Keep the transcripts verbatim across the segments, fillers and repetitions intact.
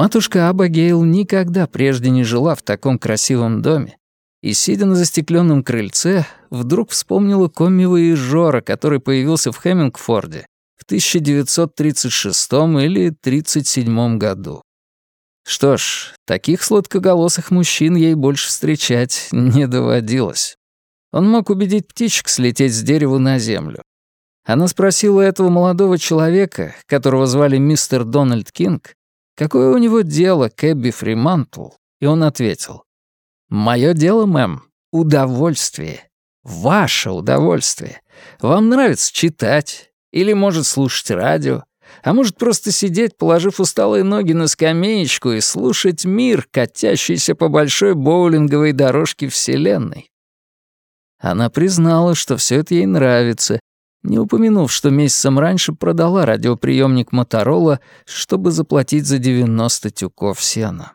Матушка Абигейл никогда прежде не жила в таком красивом доме, и, сидя на застекленном крыльце, вдруг вспомнила комми-вояжёра, который появился в Хеммингфорде в тысяча девятьсот тридцать шестом или тридцать седьмом году. Что ж, таких сладкоголосых мужчин ей больше встречать не доводилось. Он мог убедить птичек слететь с дерева на землю. Она спросила этого молодого человека, которого звали мистер Дональд Кинг, какое у него дело к Эбби Фримантл, и он ответил: «Моё дело, мэм, удовольствие. Ваше удовольствие. Вам нравится читать, или, может, слушать радио, а может, просто сидеть, положив усталые ноги на скамеечку и слушать мир, катящийся по большой боулинговой дорожке Вселенной». Она признала, что все это ей нравится, не упомянув, что месяцем раньше продала радиоприемник Моторола, чтобы заплатить за девяносто тюков сена.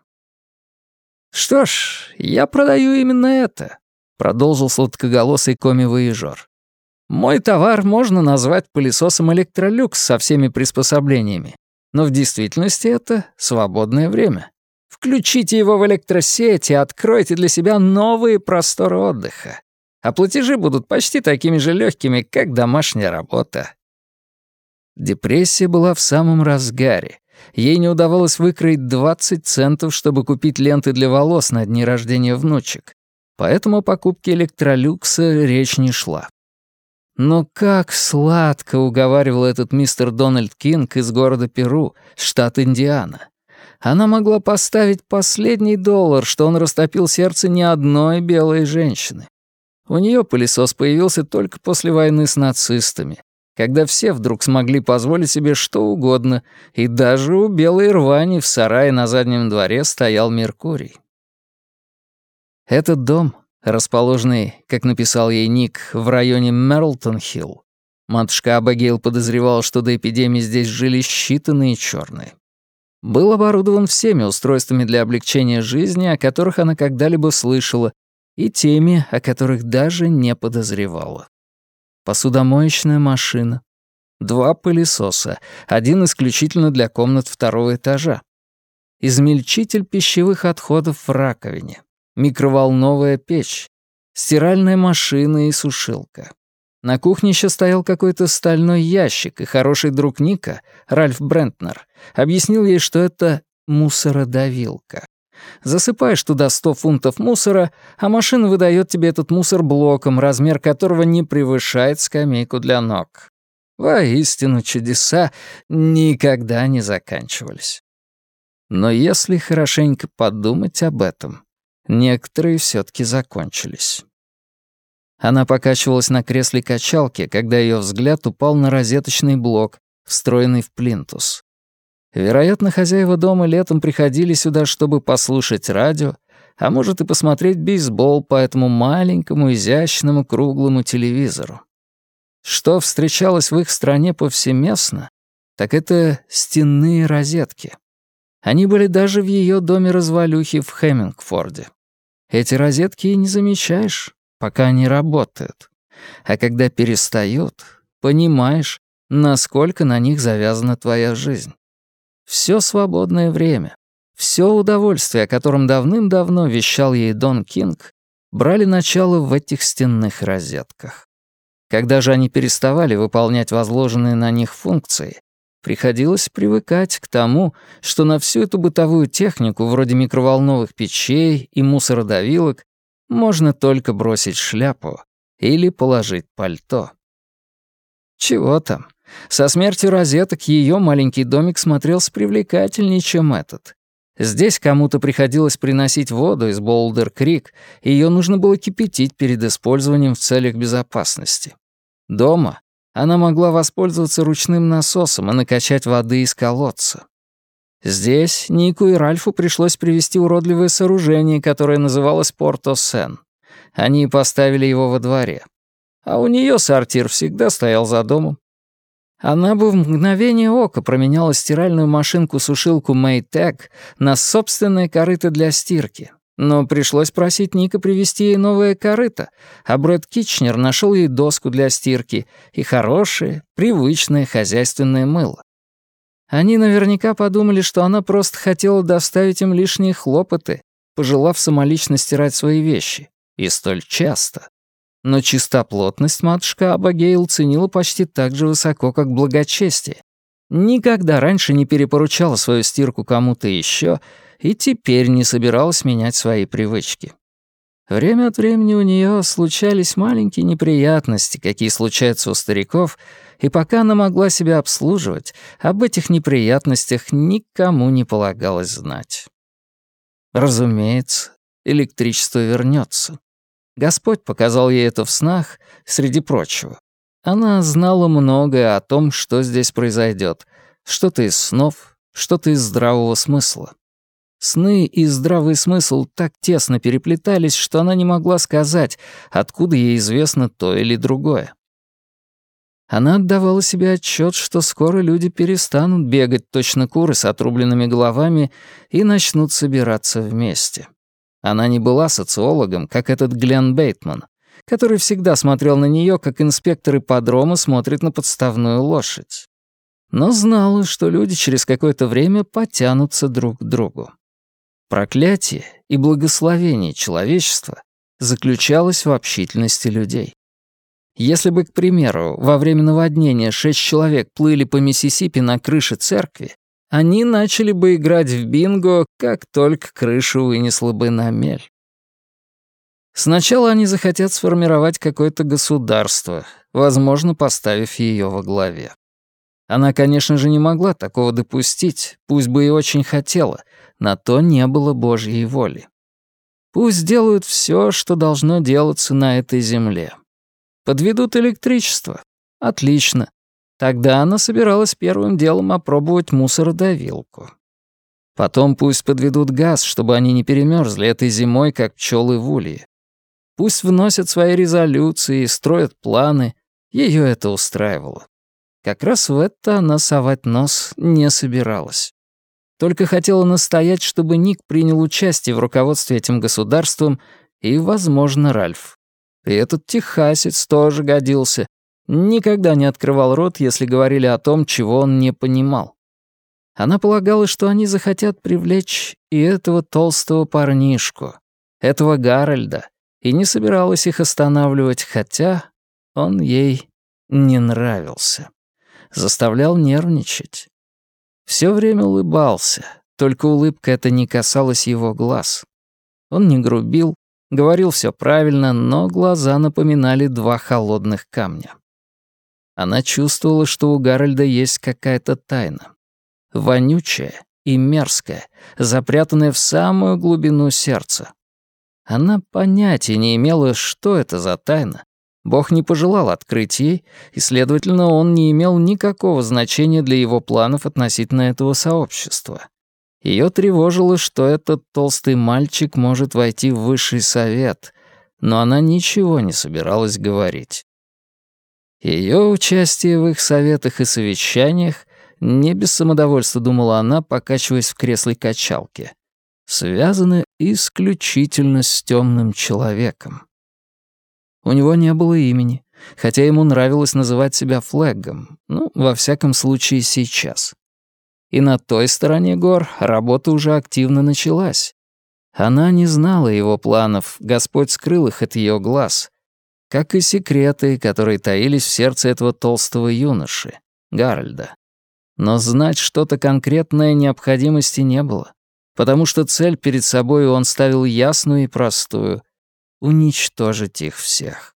«Что ж, я продаю именно это», — продолжил сладкоголосый комми-вояжёр. «Мой товар можно назвать пылесосом Электролюкс со всеми приспособлениями, но в действительности это свободное время. Включите его в электросеть и откройте для себя новые просторы отдыха. А платежи будут почти такими же легкими, как домашняя работа». Депрессия была в самом разгаре. Ей не удавалось выкроить двадцать центов, чтобы купить ленты для волос на дни рождения внучек. Поэтому о покупке Электролюкса речь не шла. Но как сладко уговаривал этот мистер Дональд Кинг из города Перу, штат Индиана. Она могла поставить последний доллар, что он растопил сердце ни одной белой женщины. У нее пылесос появился только после войны с нацистами, когда все вдруг смогли позволить себе что угодно, и даже у белой рвани в сарае на заднем дворе стоял Меркурий. Этот дом, расположенный, как написал ей Ник, в районе Мерлтон-Хилл, матушка Абигейл подозревала, что до эпидемии здесь жили считанные черные, был оборудован всеми устройствами для облегчения жизни, о которых она когда-либо слышала, и теми, о которых даже не подозревала. Посудомоечная машина, два пылесоса, один исключительно для комнат второго этажа, измельчитель пищевых отходов в раковине, микроволновая печь, стиральная машина и сушилка. На кухне еще стоял какой-то стальной ящик, и хороший друг Ника, Ральф Брентнер, объяснил ей, что это мусородавилка. Засыпаешь туда сто фунтов мусора, а машина выдает тебе этот мусор блоком, размер которого не превышает скамейку для ног. Воистину, чудеса никогда не заканчивались. Но если хорошенько подумать об этом, некоторые все-таки закончились. Она покачивалась на кресле качалки, когда ее взгляд упал на розеточный блок, встроенный в плинтус. Вероятно, хозяева дома летом приходили сюда, чтобы послушать радио, а может и посмотреть бейсбол по этому маленькому, изящному, круглому телевизору. Что встречалось в их стране повсеместно, так это стенные розетки. Они были даже в ее доме-развалюхе в Хеммингфорде. Эти розетки и не замечаешь, пока они работают. А когда перестают, понимаешь, насколько на них завязана твоя жизнь. Все свободное время, все удовольствие, о котором давным-давно вещал ей Дон Кинг, брали начало в этих стенных розетках. Когда же они переставали выполнять возложенные на них функции, приходилось привыкать к тому, что на всю эту бытовую технику, вроде микроволновых печей и мусородавилок, можно только бросить шляпу или положить пальто. Чего там? Со смертью розеток ее маленький домик смотрелся привлекательнее, чем этот. Здесь кому-то приходилось приносить воду из Боулдер-Крик, и ее нужно было кипятить перед использованием в целях безопасности. Дома она могла воспользоваться ручным насосом и накачать воды из колодца. Здесь Нику и Ральфу пришлось привезти уродливое сооружение, которое называлось Порто-Сен. Они поставили его во дворе. А у нее сортир всегда стоял за домом. Она бы в мгновение ока променяла стиральную машинку-сушилку Maytag на собственное корыто для стирки. Но пришлось просить Ника привезти ей новое корыто, а Брэд Китчнер нашел ей доску для стирки и хорошее, привычное хозяйственное мыло. Они наверняка подумали, что она просто хотела доставить им лишние хлопоты, пожелав самолично стирать свои вещи. И столь часто. Но чистоплотность матушка Абигейл ценила почти так же высоко, как благочестие. Никогда раньше не перепоручала свою стирку кому-то еще и теперь не собиралась менять свои привычки. Время от времени у нее случались маленькие неприятности, какие случаются у стариков, и пока она могла себя обслуживать, об этих неприятностях никому не полагалось знать. Разумеется, электричество вернется. Господь показал ей это в снах, среди прочего. Она знала многое о том, что здесь произойдет, что-то из снов, что-то из здравого смысла. Сны и здравый смысл так тесно переплетались, что она не могла сказать, откуда ей известно то или другое. Она отдавала себе отчет, что скоро люди перестанут бегать точно куры с отрубленными головами и начнут собираться вместе. Она не была социологом, как этот Глен Бейтман, который всегда смотрел на нее, как инспектор ипподрома смотрит на подставную лошадь. Но знала, что люди через какое-то время потянутся друг к другу. Проклятие и благословение человечества заключалось в общительности людей. Если бы, к примеру, во время наводнения шесть человек плыли по Миссисипи на крыше церкви, они начали бы играть в бинго, как только крышу вынесла бы на мель. Сначала они захотят сформировать какое-то государство, возможно, поставив ее во главе. Она, конечно же, не могла такого допустить, пусть бы и очень хотела, на то не было Божьей воли. Пусть делают все, что должно делаться на этой земле. Подведут электричество? Отлично. Тогда она собиралась первым делом опробовать мусородавилку. Потом пусть подведут газ, чтобы они не перемерзли этой зимой, как пчелы в улье. Пусть вносят свои резолюции, строят планы. Ее это устраивало. Как раз в это она совать нос не собиралась. Только хотела настоять, чтобы Ник принял участие в руководстве этим государством и, возможно, Ральф. И этот техасец тоже годился. Никогда не открывал рот, если говорили о том, чего он не понимал. Она полагала, что они захотят привлечь и этого толстого парнишку, этого Гарольда, и не собиралась их останавливать, хотя он ей не нравился. Заставлял нервничать. Все время улыбался, только улыбка эта не касалась его глаз. Он не грубил, говорил все правильно, но глаза напоминали два холодных камня. Она чувствовала, что у Гарольда есть какая-то тайна. Вонючая и мерзкая, запрятанная в самую глубину сердца. Она понятия не имела, что это за тайна. Бог не пожелал открыть ей, и, следовательно, он не имел никакого значения для его планов относительно этого сообщества. Ее тревожило, что этот толстый мальчик может войти в высший совет, но она ничего не собиралась говорить. Ее участие в их советах и совещаниях, не без самодовольства думала она, покачиваясь в кресле качалки, связано исключительно с темным человеком. У него не было имени, хотя ему нравилось называть себя Флэггом, ну, во всяком случае, сейчас. И на той стороне гор работа уже активно началась. Она не знала его планов, Господь скрыл их от ее глаз, как и секреты, которые таились в сердце этого толстого юноши, Гарольда. Но знать что-то конкретное необходимости не было, потому что цель перед собой он ставил ясную и простую — уничтожить их всех.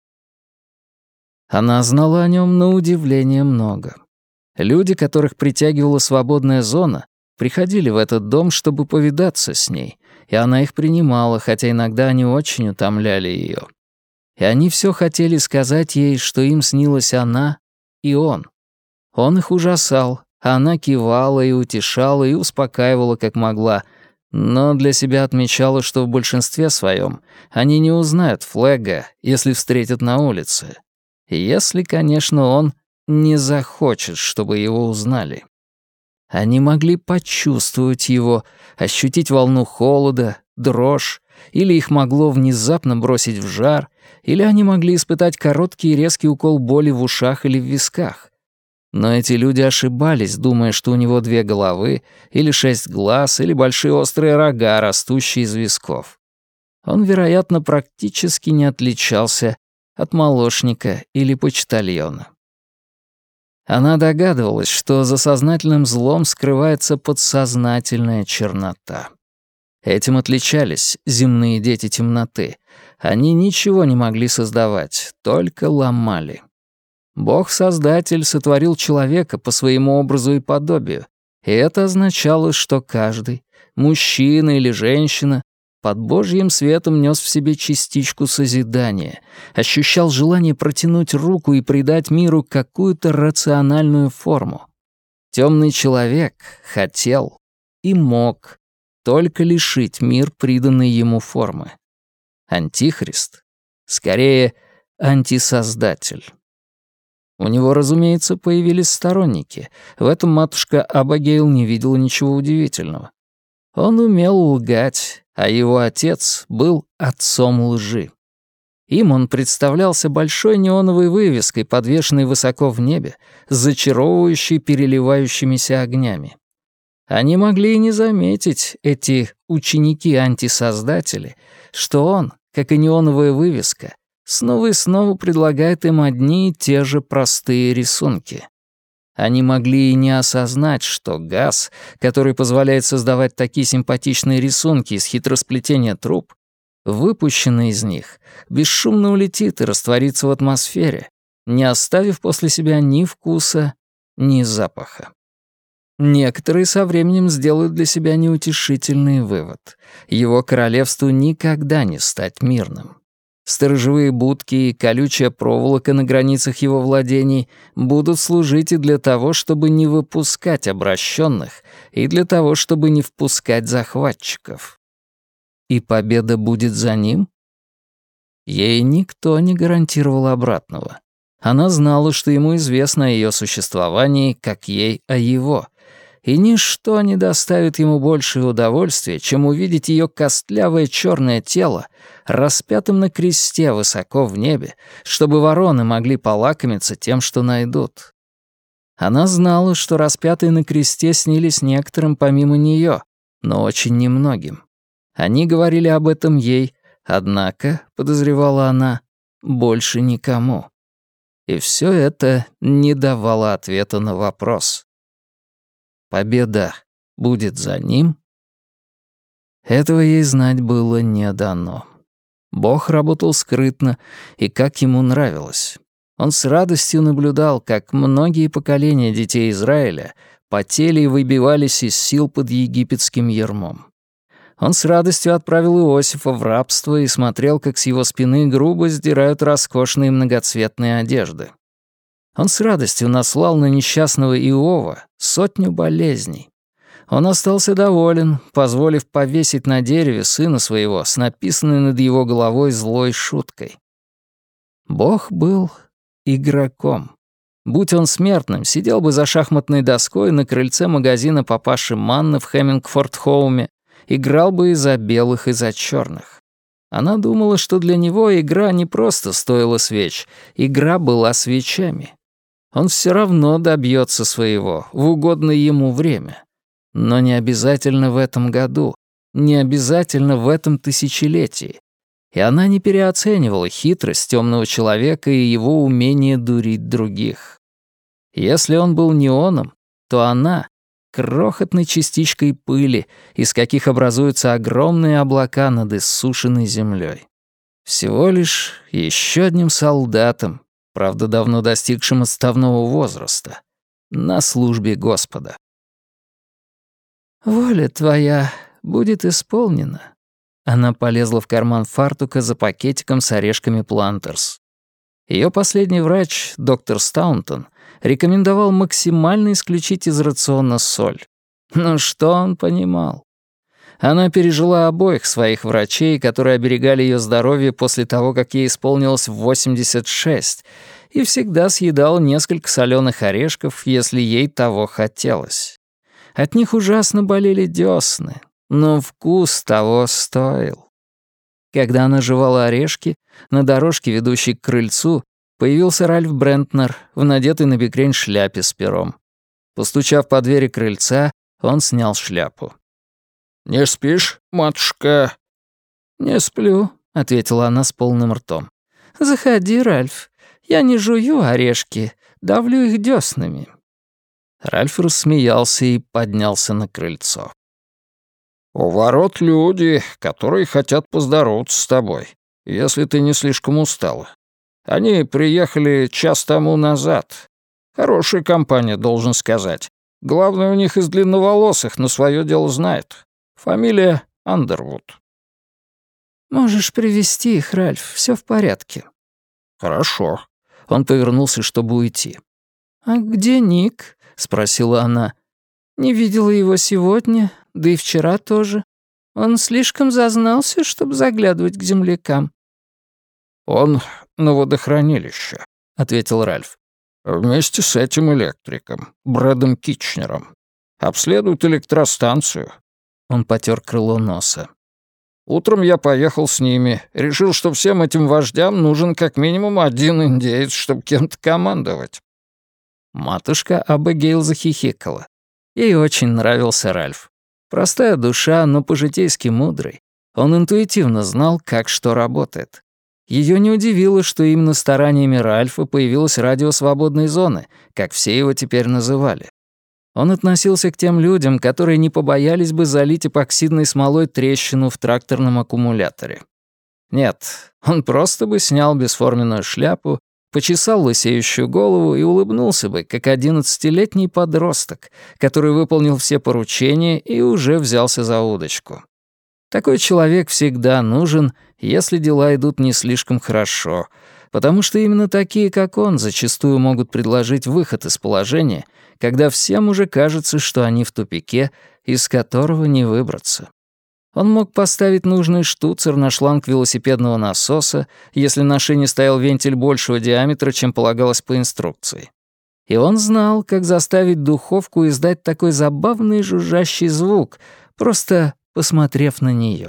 Она знала о нем на удивление много. Люди, которых притягивала свободная зона, приходили в этот дом, чтобы повидаться с ней, и она их принимала, хотя иногда они очень утомляли ее. И они все хотели сказать ей, что им снилась она и он. Он их ужасал, а она кивала и утешала, и успокаивала, как могла, но для себя отмечала, что в большинстве своем они не узнают Флэга, если встретят на улице. Если, конечно, он не захочет, чтобы его узнали. Они могли почувствовать его, ощутить волну холода, дрожь, или их могло внезапно бросить в жар, или они могли испытать короткий и резкий укол боли в ушах или в висках. Но эти люди ошибались, думая, что у него две головы, или шесть глаз, или большие острые рога, растущие из висков. Он, вероятно, практически не отличался от молочника или почтальона. Она догадывалась, что за сознательным злом скрывается подсознательная чернота. Этим отличались земные дети темноты. Они ничего не могли создавать, только ломали. Бог-создатель сотворил человека по своему образу и подобию, и это означало, что каждый, мужчина или женщина, под Божьим светом нес в себе частичку созидания, ощущал желание протянуть руку и придать миру какую-то рациональную форму. Темный человек хотел и мог только лишить мир приданной ему формы. Антихрист, скорее, антисоздатель. У него, разумеется, появились сторонники. В этом матушка Абигейл не видела ничего удивительного. Он умел лгать, а его отец был отцом лжи. Им он представлялся большой неоновой вывеской, подвешенной высоко в небе, с зачаровывающей переливающимися огнями. Они могли и не заметить, эти ученики-антисоздатели, что он, как и неоновая вывеска, снова и снова предлагает им одни и те же простые рисунки. Они могли и не осознать, что газ, который позволяет создавать такие симпатичные рисунки из хитросплетения труб, выпущенный из них, бесшумно улетит и растворится в атмосфере, не оставив после себя ни вкуса, ни запаха. Некоторые со временем сделают для себя неутешительный вывод. Его королевству никогда не стать мирным. Сторожевые будки и колючая проволока на границах его владений будут служить и для того, чтобы не выпускать обращенных, и для того, чтобы не впускать захватчиков. И победа будет за ним? Ей никто не гарантировал обратного. Она знала, что ему известно о ее существовании, как ей о его, и ничто не доставит ему большее удовольствие, чем увидеть ее костлявое черное тело распятым на кресте высоко в небе, чтобы вороны могли полакомиться тем, что найдут. Она знала, что распятые на кресте снились некоторым помимо нее, но очень немногим. Они говорили об этом ей, однако, подозревала она, больше никому. И все это не давало ответа на вопрос. Победа будет за ним? Этого ей знать было не дано. Бог работал скрытно и как ему нравилось. Он с радостью наблюдал, как многие поколения детей Израиля потели и выбивались из сил под египетским ярмом. Он с радостью отправил Иосифа в рабство и смотрел, как с его спины грубо сдирают роскошные многоцветные одежды. Он с радостью наслал на несчастного Иова сотню болезней. Он остался доволен, позволив повесить на дереве сына своего с написанной над его головой злой шуткой. Бог был игроком. Будь он смертным, сидел бы за шахматной доской на крыльце магазина папаши Манна в Хеммингфорд-Хоуме, играл бы и за белых, и за черных. Она думала, что для него игра не просто стоила свеч, игра была свечами. Он все равно добьется своего в угодное ему время. Но не обязательно в этом году, не обязательно в этом тысячелетии. И она не переоценивала хитрость темного человека и его умение дурить других. Если он был неоном, то она — крохотной частичкой пыли, из каких образуются огромные облака над иссушенной землей. Всего лишь еще одним солдатом, правда, давно достигшим отставного возраста, на службе Господа. «Воля твоя будет исполнена». Она полезла в карман фартука за пакетиком с орешками Плантерс. Ее последний врач, доктор Стаунтон, рекомендовал максимально исключить из рациона соль. Но что он понимал? Она пережила обоих своих врачей, которые оберегали ее здоровье после того, как ей исполнилось восемьдесят шесть, и всегда съедала несколько соленых орешков, если ей того хотелось. От них ужасно болели десны, но вкус того стоил. Когда она жевала орешки, на дорожке, ведущей к крыльцу, Появился Ральф Брентнер в надетой на бекрень шляпе с пером. Постучав по двери крыльца, он снял шляпу. «Не спишь, матушка?» «Не сплю», — ответила она с полным ртом. «Заходи, Ральф. Я не жую орешки, давлю их дёснами». Ральф рассмеялся и поднялся на крыльцо. «У ворот люди, которые хотят поздороваться с тобой, если ты не слишком устала. Они приехали час тому назад. Хорошая компания, должен сказать. Главное, у них из длинноволосых, но свое дело знает. Фамилия Андервуд». «Можешь привести их, Ральф, все в порядке». «Хорошо». Он повернулся, чтобы уйти. «А где Ник?» — спросила она. «Не видела его сегодня, да и вчера тоже. Он слишком зазнался, чтобы заглядывать к землякам». «Он на водохранилище», — ответил Ральф. «Вместе с этим электриком, Брэдом Китчнером. Обследуют электростанцию». Он потер крыло носа. «Утром я поехал с ними. Решил, что всем этим вождям нужен как минимум один индеец, чтобы кем-то командовать». Матушка Абигейл захихикала. Ей очень нравился Ральф. Простая душа, но по-житейски мудрый. Он интуитивно знал, как что работает. Ее не удивило, что именно стараниями Ральфа появилась радио свободной зоны, как все его теперь называли. Он относился к тем людям, которые не побоялись бы залить эпоксидной смолой трещину в тракторном аккумуляторе. Нет, он просто бы снял бесформенную шляпу, почесал лысеющую голову и улыбнулся бы, как одиннадцатилетний подросток, который выполнил все поручения и уже взялся за удочку. Такой человек всегда нужен, если дела идут не слишком хорошо, потому что именно такие, как он, зачастую могут предложить выход из положения, когда всем уже кажется, что они в тупике, из которого не выбраться. Он мог поставить нужный штуцер на шланг велосипедного насоса, если на шине стоял вентиль большего диаметра, чем полагалось по инструкции. И он знал, как заставить духовку издать такой забавный жужжащий звук, просто посмотрев на нее.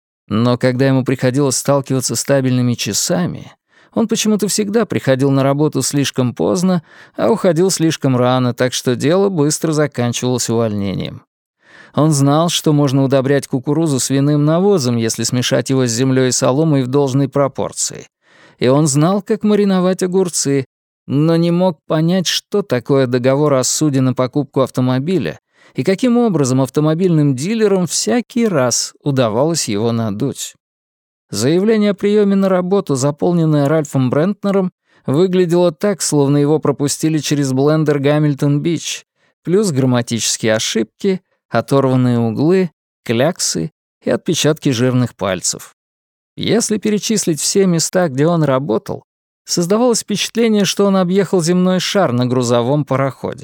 Но когда ему приходилось сталкиваться с табельными часами, он почему-то всегда приходил на работу слишком поздно, а уходил слишком рано, так что дело быстро заканчивалось увольнением. Он знал, что можно удобрять кукурузу свиным навозом, если смешать его с землей и соломой в должной пропорции. И он знал, как мариновать огурцы, но не мог понять, что такое договор о суде на покупку автомобиля и каким образом автомобильным дилерам всякий раз удавалось его надуть. Заявление о приеме на работу, заполненное Ральфом Брентнером, выглядело так, словно его пропустили через блендер Гамильтон-Бич, плюс грамматические ошибки, оторванные углы, кляксы и отпечатки жирных пальцев. Если перечислить все места, где он работал, создавалось впечатление, что он объехал земной шар на грузовом пароходе.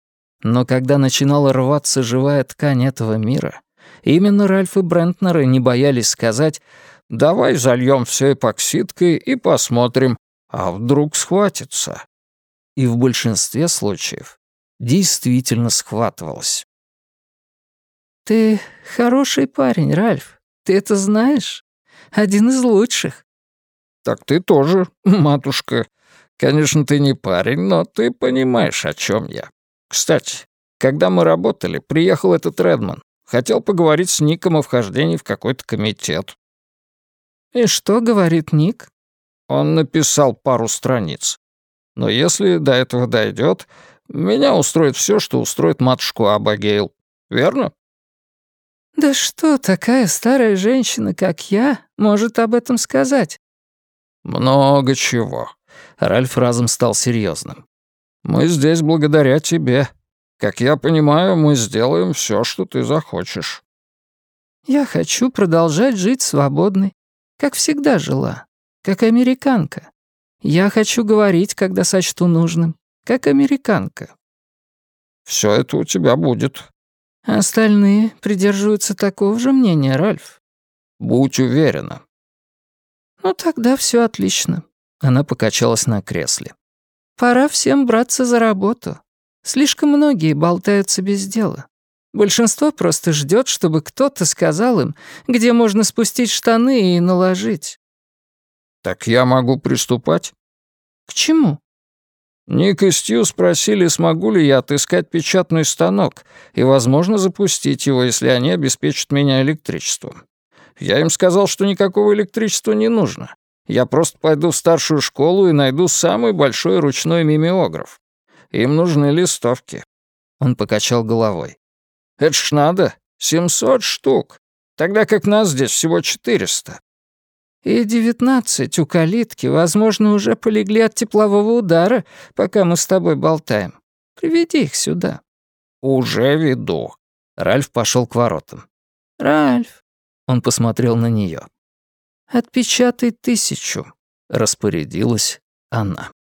Но когда начинала рваться живая ткань этого мира, именно Ральф и Брентнеры не боялись сказать: «Давай зальем все эпоксидкой и посмотрим, а вдруг схватится». И в большинстве случаев действительно схватывалось. «Ты хороший парень, Ральф. Ты это знаешь? Один из лучших». «Так ты тоже, матушка. Конечно, ты не парень, но ты понимаешь, о чем я. Кстати, когда мы работали, приехал этот Редман. Хотел поговорить с Ником о вхождении в какой-то комитет». «И что говорит Ник?» «Он написал пару страниц. Но если до этого дойдет, меня устроит все, что устроит матушку Абигейл. Верно?» «Да что такая старая женщина, как я, может об этом сказать?» «Много чего». Ральф разом стал серьезным. «Мы здесь благодаря тебе. Как я понимаю, мы сделаем все, что ты захочешь». «Я хочу продолжать жить свободной, как всегда жила, как американка. Я хочу говорить, когда сочту нужным, как американка». «Все это у тебя будет». «Остальные придерживаются такого же мнения, Ральф». «Будь уверена». «Ну тогда все отлично». Она покачалась на кресле. «Пора всем браться за работу. Слишком многие болтаются без дела. Большинство просто ждет, чтобы кто-то сказал им, где можно спустить штаны и наложить». «Так я могу приступать?» К чему? Ник и Стью спросили, смогу ли я отыскать печатный станок и, возможно, запустить его, если они обеспечат меня электричеством. Я им сказал, что никакого электричества не нужно. Я просто пойду в старшую школу и найду самый большой ручной мимеограф. Им нужны листовки. Он покачал головой. Это ж надо, семьсот штук, тогда как нас здесь всего четыреста. И девятнадцать у калитки, возможно, уже полегли от теплового удара, пока мы с тобой болтаем. Приведи их сюда. Уже веду. Ральф пошел к воротам. Ральф. Он посмотрел на нее. «Отпечатай тысячу», — распорядилась она.